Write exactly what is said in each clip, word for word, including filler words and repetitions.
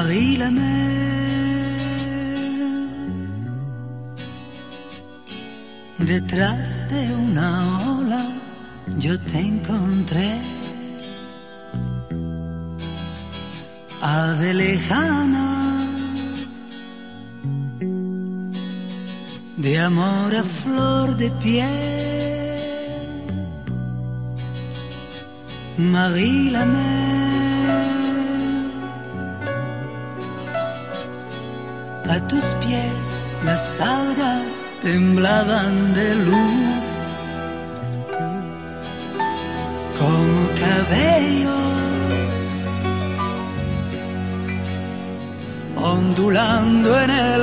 Marie la mer. Detrás de una ola yo te encontré, ave lejana, de amor a flor de piel. Marie la mer. A tus pies las algas temblaban de luz, como cabellos ondulando en el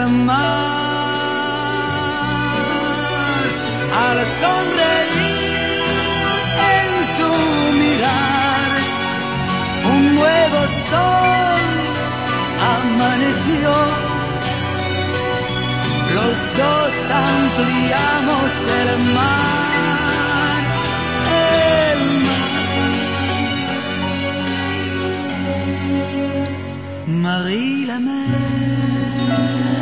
mar. Al sonreír en tu mirar, un nuevo sol amaneció. Los dos ampliamos el mar, el mar. Marie la mer.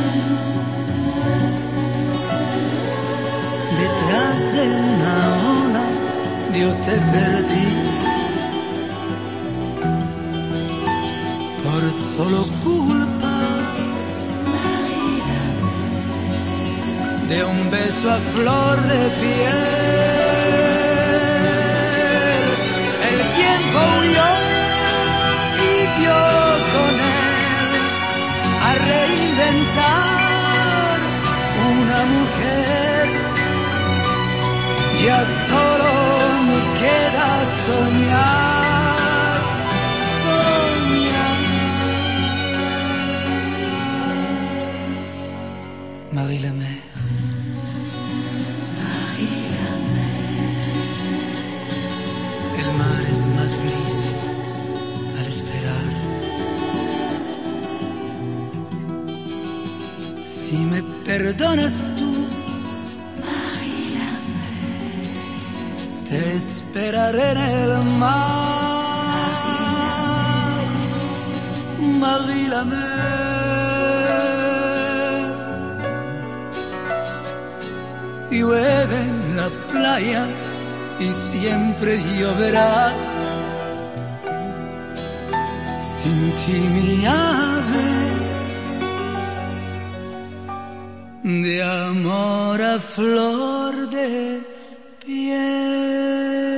Detrás de una ola yo te perdí, por solo culpa de un beso a flor de piel. El tiempo huyó y yo con él a reinventar una mujer. Ya solo me queda soñar, soñar. Marie la mer. Es más gris al esperar. Si me perdonas tú, te esperaré en el mar. Marie la mer. Llueve en la playa y siempre lloverá. Sin ti mi ave, de amor a flor de piel.